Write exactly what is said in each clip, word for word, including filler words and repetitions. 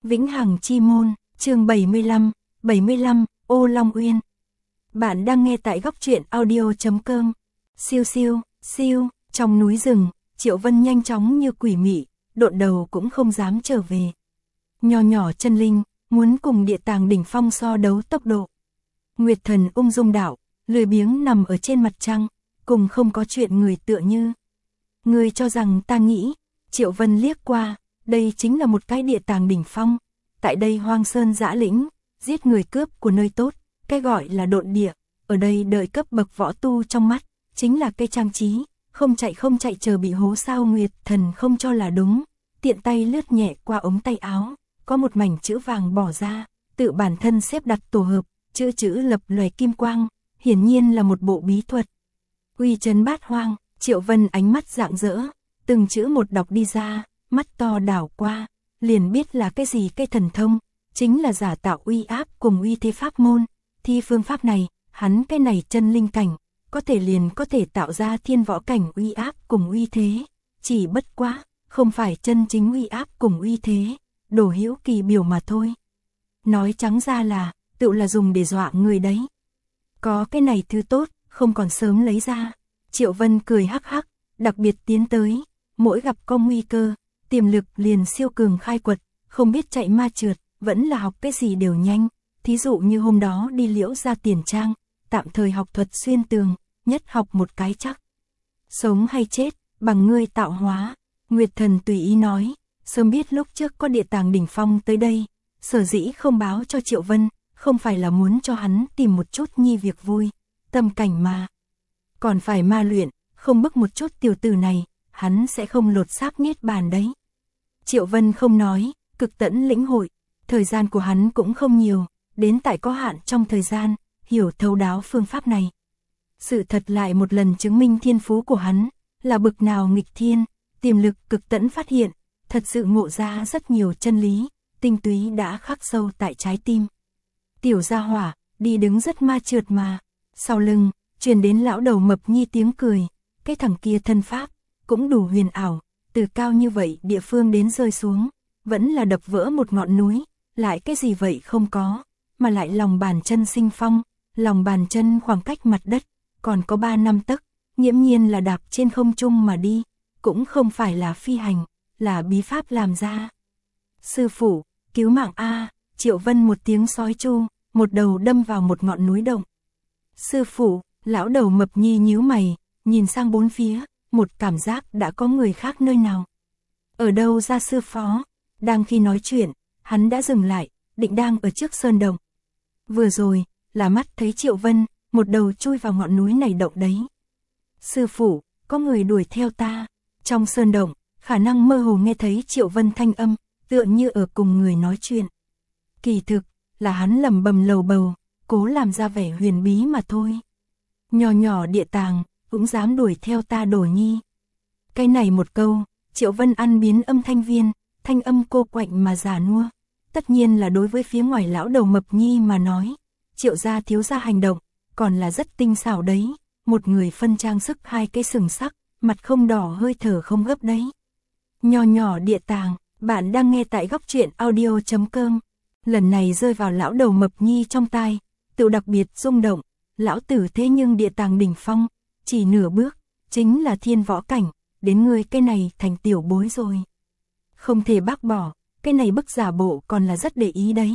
Vĩnh Hằng Chi Môn, chương bảy mươi lăm, bảy mươi lăm, Ô Long Uyên. Bạn đang nghe tại góc truyện audio chấm com. Siêu siêu, siêu, trong núi rừng, Triệu Vân nhanh chóng như quỷ mị, độn đầu cũng không dám trở về. Nho nhỏ chân linh, muốn cùng địa tàng đỉnh phong so đấu tốc độ. Nguyệt thần ung dung đạo, lười biếng nằm ở trên mặt trăng, cùng không có chuyện người tựa như. Người cho rằng ta nghĩ, Triệu Vân liếc qua, đây chính là một cái địa tàng đỉnh phong. Tại đây hoang sơn dã lĩnh, giết người cướp của nơi tốt, cái gọi là độn địa, ở đây đợi cấp bậc võ tu trong mắt, chính là cây trang trí, không chạy không chạy chờ bị hố sao. Nguyệt thần không cho là đúng, tiện tay lướt nhẹ qua ống tay áo, có một mảnh chữ vàng bỏ ra, tự bản thân xếp đặt tổ hợp, chữ chữ lập lòe kim quang, hiển nhiên là một bộ bí thuật. Uy trấn bát hoang, Triệu Vân ánh mắt rạng rỡ, từng chữ một đọc đi ra, mắt to đảo qua, liền biết là cái gì. Cây thần thông, chính là giả tạo uy áp cùng uy thế pháp môn, thi phương pháp này, hắn cái này chân linh cảnh, có thể liền có thể tạo ra thiên võ cảnh uy áp cùng uy thế, chỉ bất quá, không phải chân chính uy áp cùng uy thế, đồ hữu kỳ biểu mà thôi. Nói trắng ra là, tự là dùng để dọa người đấy. Có cái này thứ tốt, không còn sớm lấy ra. Triệu Vân cười hắc hắc, đặc biệt tiến tới, mỗi gặp có nguy cơ, tiềm lực liền siêu cường khai quật, không biết chạy ma trượt, vẫn là học cái gì đều nhanh. Thí dụ như hôm đó đi Liễu ra tiền trang, tạm thời học thuật xuyên tường, nhất học một cái chắc. Sống hay chết, bằng ngươi tạo hóa. Nguyệt thần tùy ý nói, sớm biết lúc trước có địa tàng đỉnh phong tới đây, sở dĩ không báo cho Triệu Vân, không phải là muốn cho hắn tìm một chút nhi việc vui, tâm cảnh mà. Còn phải ma luyện, không bức một chút tiểu tử này, hắn sẽ không lột xác niết bàn đấy. Triệu Vân không nói, cực tẫn lĩnh hội, thời gian của hắn cũng không nhiều, đến tại có hạn trong thời gian, hiểu thấu đáo phương pháp này. Sự thật lại một lần chứng minh thiên phú của hắn, là bực nào nghịch thiên, tiềm lực cực tẫn phát hiện, thật sự ngộ ra rất nhiều chân lý, tinh túy đã khắc sâu tại trái tim. Tiểu gia hỏa, đi đứng rất ma trượt mà, sau lưng, truyền đến lão đầu mập nhi tiếng cười, cái thằng kia thân pháp, cũng đủ huyền ảo, từ cao như vậy địa phương đến rơi xuống, vẫn là đập vỡ một ngọn núi, lại cái gì vậy không có, mà lại lòng bàn chân sinh phong, lòng bàn chân khoảng cách mặt đất, còn có ba năm tấc, nghiễm nhiên là đạp trên không trung mà đi, cũng không phải là phi hành, là bí pháp làm ra. Sư phụ, cứu mạng a! Triệu Vân một tiếng sói chu, một đầu đâm vào một ngọn núi động. Sư phụ, lão đầu mập nhi nhíu mày, nhìn sang bốn phía, một cảm giác đã có người khác nơi nào. Ở đâu ra sư phó? Đang khi nói chuyện, hắn đã dừng lại, định đang ở trước sơn động. Vừa rồi, là mắt thấy Triệu Vân, một đầu chui vào ngọn núi này động đấy. Sư phụ, có người đuổi theo ta. Trong sơn động, khả năng mơ hồ nghe thấy Triệu Vân thanh âm, tựa như ở cùng người nói chuyện. Kỳ thực, là hắn lẩm bẩm lầu bầu, cố làm ra vẻ huyền bí mà thôi. Nhỏ nhỏ địa tàng, cũng dám đuổi theo ta Đồ nhi. Cái này một câu, Triệu Vân ăn biến âm thanh viên, thanh âm cô quạnh mà già nua. Tất nhiên là đối với phía ngoài lão đầu mập nhi mà nói. Triệu gia thiếu gia hành động, còn là rất tinh xảo đấy. Một người phân trang sức hai cái sừng sắc, mặt không đỏ hơi thở không gấp đấy. Nhỏ nhỏ địa tàng, bạn đang nghe tại góc truyện audio chấm com. Lần này rơi vào lão đầu mập nhi trong tai, tự đặc biệt rung động. Lão tử thế nhưng địa tàng đỉnh phong, chỉ nửa bước, chính là thiên võ cảnh, đến người cái này thành tiểu bối rồi. Không thể bác bỏ, cái này bức giả bộ còn là rất để ý đấy.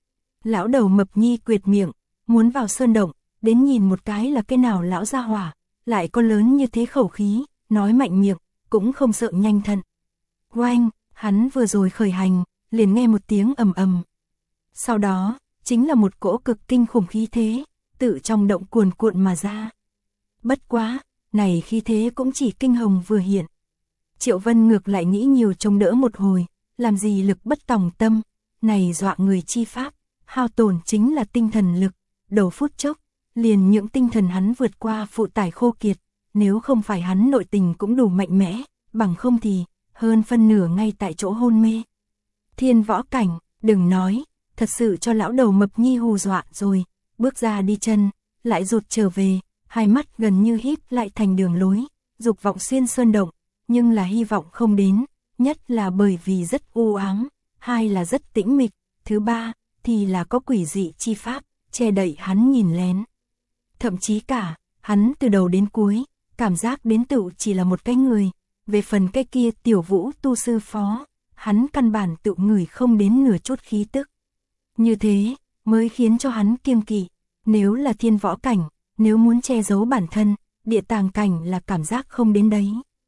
Lão đầu mập nhi quệt miệng, muốn vào sơn động, đến nhìn một cái là cái nào lão gia hỏa, lại có lớn như thế khẩu khí, nói mạnh miệng, cũng không sợ nhanh thận. Oanh, hắn vừa rồi khởi hành, liền nghe một tiếng ầm ầm. Sau đó, chính là một cỗ cực kinh khủng khí thế, tự trong động cuồn cuộn mà ra. Bất quá, này khí thế cũng chỉ kinh hồng vừa hiện. Triệu Vân ngược lại nghĩ nhiều trông đỡ một hồi, làm gì lực bất tòng tâm, này dọa người chi pháp, hao tổn chính là tinh thần lực, đầu phút chốc, liền những tinh thần hắn vượt qua phụ tải khô kiệt, nếu không phải hắn nội tình cũng đủ mạnh mẽ, bằng không thì, hơn phân nửa ngay tại chỗ hôn mê. Thiên võ cảnh, đừng nói, thật sự cho lão đầu mập nhi hù dọa rồi, bước ra đi chân, lại rụt trở về, hai mắt gần như híp lại thành đường lối, dục vọng xuyên sơn động, nhưng là hy vọng không đến, nhất là bởi vì rất u ám, hai là rất tĩnh mịch, thứ ba thì là có quỷ dị chi pháp, che đậy hắn nhìn lén. Thậm chí cả, hắn từ đầu đến cuối, cảm giác đến tựu chỉ là một cái người, về phần cái kia Tiểu Vũ tu sư phó, hắn căn bản tự ngửi không đến nửa chút khí tức. Như thế, mới khiến cho hắn kiêng kỵ, nếu là thiên võ cảnh, nếu muốn che giấu bản thân, địa tàng cảnh là cảm giác không đến đấy.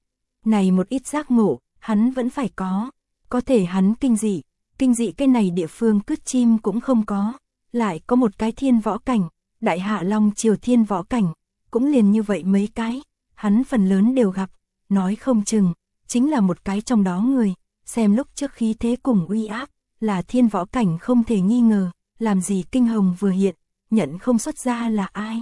Này một ít giác ngộ, hắn vẫn phải có, có thể hắn kinh dị, kinh dị cái này địa phương cứt chim cũng không có, lại có một cái thiên võ cảnh, Đại Hạ Long Triều thiên võ cảnh, cũng liền như vậy mấy cái, hắn phần lớn đều gặp, nói không chừng, chính là một cái trong đó người, xem lúc trước khí thế cùng uy áp, là thiên võ cảnh không thể nghi ngờ, làm gì kinh hồng vừa hiện, nhận không xuất ra là ai.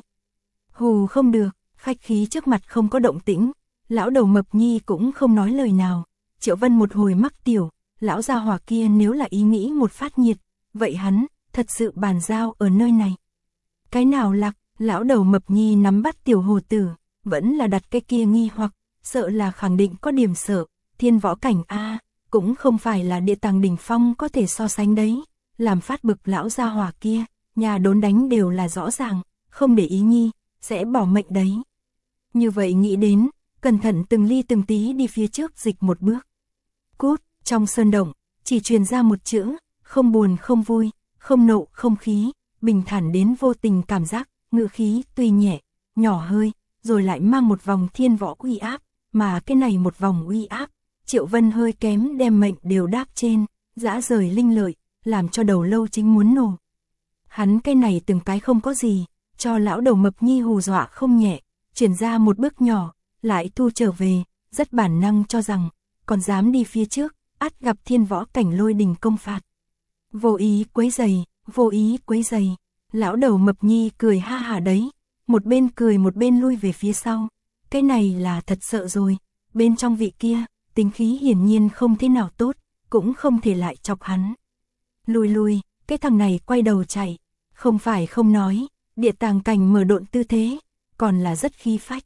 Hù không được, khách khí trước mặt không có động tĩnh, lão đầu mập nhi cũng không nói lời nào, Triệu Vân một hồi mắc tiểu, lão gia hỏa kia nếu là ý nghĩ một phát nhiệt, vậy hắn, thật sự bàn giao ở nơi này. Cái nào lạc, lão đầu mập nhi nắm bắt tiểu hồ tử, vẫn là đặt cái kia nghi hoặc, sợ là khẳng định có điểm sợ, thiên võ cảnh A, cũng không phải là địa tàng đỉnh phong có thể so sánh đấy, làm phát bực lão gia hỏa kia, nhà đốn đánh đều là rõ ràng, không để ý nhi, sẽ bỏ mệnh đấy. Như vậy nghĩ đến, cẩn thận từng ly từng tí đi phía trước dịch một bước. Cút, trong sơn động, chỉ truyền ra một chữ, không buồn không vui, không nộ không khí, bình thản đến vô tình cảm giác, ngữ khí tuy nhẹ, nhỏ hơi, rồi lại mang một vòng thiên võ uy áp, mà cái này một vòng uy áp, Triệu Vân hơi kém đem mệnh đều đáp trên, dã rời linh lợi, làm cho đầu lâu chính muốn nổ. Hắn cái này từng cái không có gì, cho lão đầu mập nhi hù dọa không nhẹ, chuyển ra một bước nhỏ, lại thu trở về, rất bản năng cho rằng, còn dám đi phía trước, ắt gặp thiên võ cảnh lôi đình công phạt. Vô ý quấy giày, vô ý quấy giày, lão đầu mập nhi cười ha hả đấy, một bên cười một bên lui về phía sau, cái này là thật sợ rồi, bên trong vị kia, tính khí hiển nhiên không thế nào tốt, cũng không thể lại chọc hắn. Lùi lùi, cái thằng này quay đầu chạy, không phải không nói, địa tàng cảnh mở độn tư thế, còn là rất khí phách.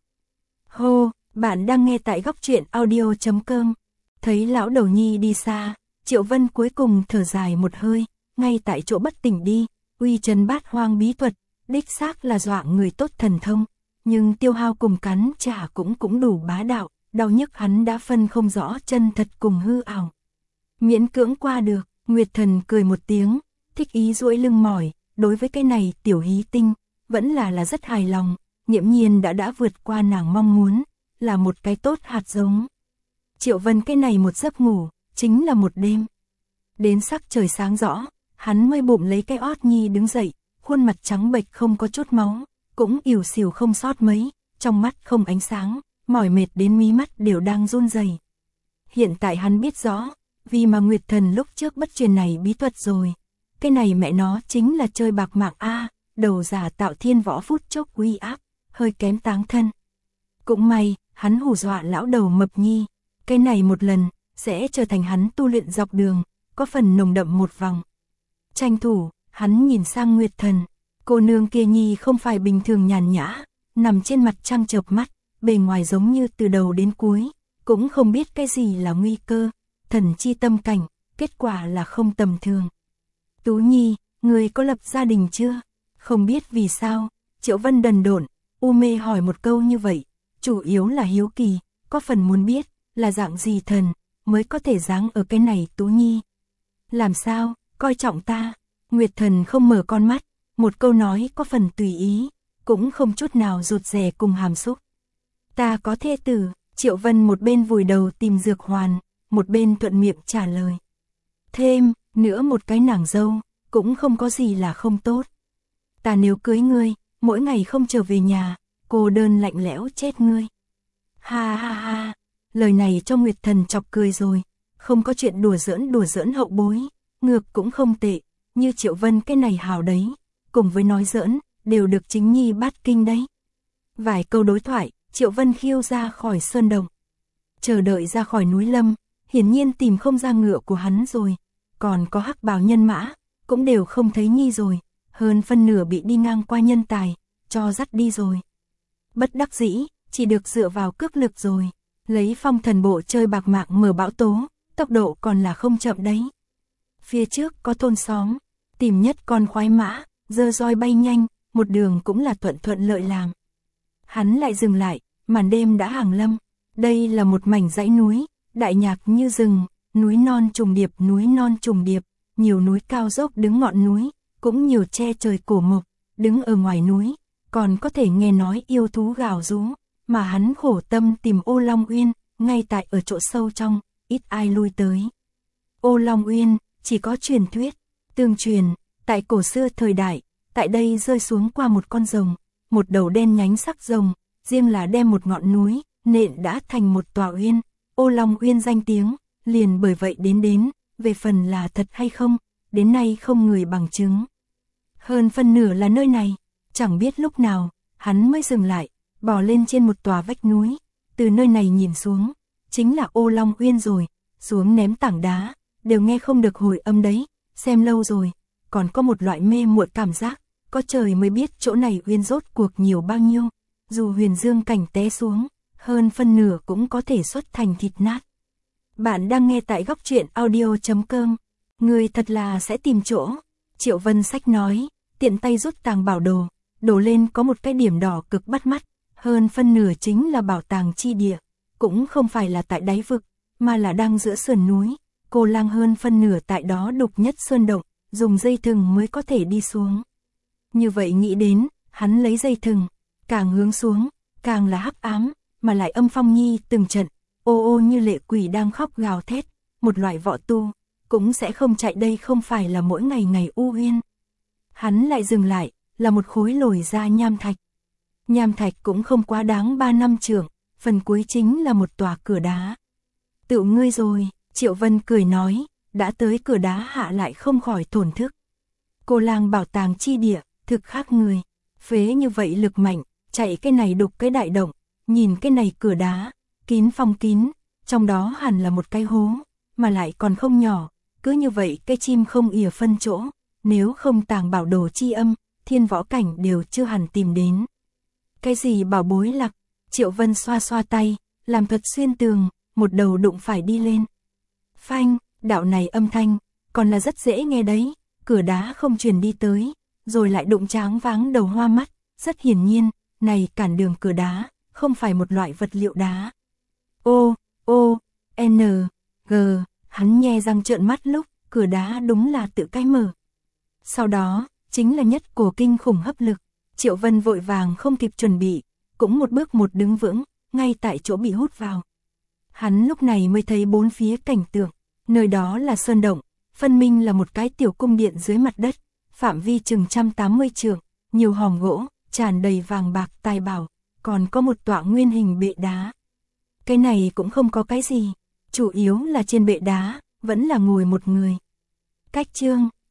Hô, bạn đang nghe tại góc truyện audio chấm com. Thấy lão đầu nhi đi xa, Triệu Vân cuối cùng thở dài một hơi, ngay tại chỗ bất tỉnh đi, uy trần bát hoang bí thuật, đích xác là dọa người tốt thần thông, nhưng tiêu hao cùng cắn trả cũng cũng đủ bá đạo, đau nhức hắn đã phân không rõ chân thật cùng hư ảo. Miễn cưỡng qua được, Nguyệt Thần cười một tiếng, thích ý duỗi lưng mỏi, đối với cái này tiểu hí tinh, vẫn là là rất hài lòng, nghiễm nhiên đã đã vượt qua nàng mong muốn, là một cái tốt hạt giống. Triệu Vân cái này một giấc ngủ, chính là một đêm. Đến sắc trời sáng rõ, hắn mới bụng lấy cái ót nhi đứng dậy, khuôn mặt trắng bệch không có chút máu, cũng ỉu xìu không sót mấy, trong mắt không ánh sáng, mỏi mệt đến mí mắt đều đang run rẩy. Hiện tại hắn biết rõ, vì mà Nguyệt Thần lúc trước bất truyền này bí thuật rồi, cái này mẹ nó chính là chơi bạc mạng a, đầu giả tạo thiên võ phút chốc uy áp, hơi kém táng thân. Cũng may, hắn hù dọa lão đầu mập nhi, cái này một lần, sẽ trở thành hắn tu luyện dọc đường, có phần nồng đậm một vòng. Tranh thủ, hắn nhìn sang Nguyệt Thần, cô nương kia nhi không phải bình thường nhàn nhã, nằm trên mặt trăng chợp mắt, bề ngoài giống như từ đầu đến cuối, cũng không biết cái gì là nguy cơ, thần chi tâm cảnh, kết quả là không tầm thường. Tú nhi, người có lập gia đình chưa? Không biết vì sao, Triệu Vân đần độn, u mê hỏi một câu như vậy, chủ yếu là hiếu kỳ, có phần muốn biết, là dạng gì thần, mới có thể dáng ở cái này Tú nhi. Làm sao, coi trọng ta? Nguyệt Thần không mở con mắt, một câu nói có phần tùy ý, cũng không chút nào rụt rè cùng hàm xúc. Ta có thê tử, Triệu Vân một bên vùi đầu tìm dược hoàn, một bên thuận miệng trả lời. Thêm, nữa một cái nàng dâu, cũng không có gì là không tốt. Ta nếu cưới ngươi, mỗi ngày không trở về nhà, cô đơn lạnh lẽo chết ngươi. Ha ha ha, lời này cho Nguyệt Thần chọc cười rồi, không có chuyện đùa giỡn đùa giỡn hậu bối, ngược cũng không tệ, như Triệu Vân cái này hào đấy, cùng với nói giỡn, đều được chính nhi bát kinh đấy. Vài câu đối thoại, Triệu Vân khiêu ra khỏi sơn động, chờ đợi ra khỏi núi lâm, hiển nhiên tìm không ra ngựa của hắn rồi, còn có hắc bào nhân mã, cũng đều không thấy nhi rồi, hơn phân nửa bị đi ngang qua nhân tài, cho dắt đi rồi. Bất đắc dĩ, chỉ được dựa vào cước lực rồi, lấy phong thần bộ chơi bạc mạng mở bão tố, tốc độ còn là không chậm đấy. Phía trước có thôn xóm, tìm nhất con khoái mã, giơ roi bay nhanh, một đường cũng là thuận thuận lợi làm. Hắn lại dừng lại, màn đêm đã hàng lâm. Đây là một mảnh dãy núi, đại nhạc như rừng, núi non trùng điệp, núi non trùng điệp, nhiều núi cao dốc đứng ngọn núi, cũng nhiều che trời cổ mộc, đứng ở ngoài núi, còn có thể nghe nói yêu thú gào rú, mà hắn khổ tâm tìm Ô Long Uyên, ngay tại ở chỗ sâu trong, ít ai lui tới. Ô Long Uyên, chỉ có truyền thuyết, tương truyền, tại cổ xưa thời đại, tại đây rơi xuống qua một con rồng, một đầu đen nhánh sắc rồng, riêng là đem một ngọn núi, nện đã thành một tòa uyên, Ô Long Uyên danh tiếng, liền bởi vậy đến đến, về phần là thật hay không, đến nay không người bằng chứng. Hơn phân nửa là nơi này, chẳng biết lúc nào, hắn mới dừng lại, bò lên trên một tòa vách núi, từ nơi này nhìn xuống, chính là Ô Long Uyên rồi, xuống ném tảng đá, đều nghe không được hồi âm đấy, xem lâu rồi, còn có một loại mê muội cảm giác, có trời mới biết chỗ này uyên rốt cuộc nhiều bao nhiêu, dù huyền dương cảnh té xuống, hơn phân nửa cũng có thể xuất thành thịt nát. Bạn đang nghe tại góc truyện audio chấm com, người thật là sẽ tìm chỗ. Triệu Vân Sách nói, tiện tay rút tàng bảo đồ, đổ lên có một cái điểm đỏ cực bắt mắt, hơn phân nửa chính là bảo tàng chi địa, cũng không phải là tại đáy vực, mà là đang giữa sườn núi, cô lang hơn phân nửa tại đó đục nhất sơn động, dùng dây thừng mới có thể đi xuống. Như vậy nghĩ đến, hắn lấy dây thừng, càng hướng xuống, càng là hắc ám, mà lại âm phong nhi từng trận, ô ô như lệ quỷ đang khóc gào thét, một loại võ tu, cũng sẽ không chạy đây không phải là mỗi ngày ngày u uyên. Hắn lại dừng lại, là một khối lồi ra nham thạch. Nham thạch cũng không quá đáng ba năm trưởng, phần cuối chính là một tòa cửa đá. Tự ngươi rồi, Triệu Vân cười nói, đã tới cửa đá hạ lại không khỏi thổn thức. Cô lang bảo tàng chi địa, thực khác người, phế như vậy lực mạnh, chạy cái này đục cái đại động, nhìn cái này cửa đá, kín phong kín, trong đó hẳn là một cái hố, mà lại còn không nhỏ, cứ như vậy cái chim không ỉa phân chỗ, nếu không tàng bảo đồ chi âm, thiên võ cảnh đều chưa hẳn tìm đến. Cái gì bảo bối lạc, Triệu Vân xoa xoa tay, làm thuật xuyên tường, một đầu đụng phải đi lên. Phanh, đạo này âm thanh, còn là rất dễ nghe đấy, cửa đá không truyền đi tới, rồi lại đụng tráng váng đầu hoa mắt, rất hiển nhiên, này cản đường cửa đá, không phải một loại vật liệu đá. O, O, N, G, hắn nhe răng trợn mắt lúc, cửa đá đúng là tự cái mở. Sau đó, chính là nhất cổ kinh khủng hấp lực, Triệu Vân vội vàng không kịp chuẩn bị, cũng một bước một đứng vững, ngay tại chỗ bị hút vào. Hắn lúc này mới thấy bốn phía cảnh tượng, nơi đó là sơn động, phân minh là một cái tiểu cung điện dưới mặt đất, phạm vi chừng một trăm tám mươi trượng, nhiều hòm gỗ, tràn đầy vàng bạc tài bảo, còn có một tọa nguyên hình bệ đá. Cái này cũng không có cái gì, chủ yếu là trên bệ đá, vẫn là ngồi một người. Cách chương,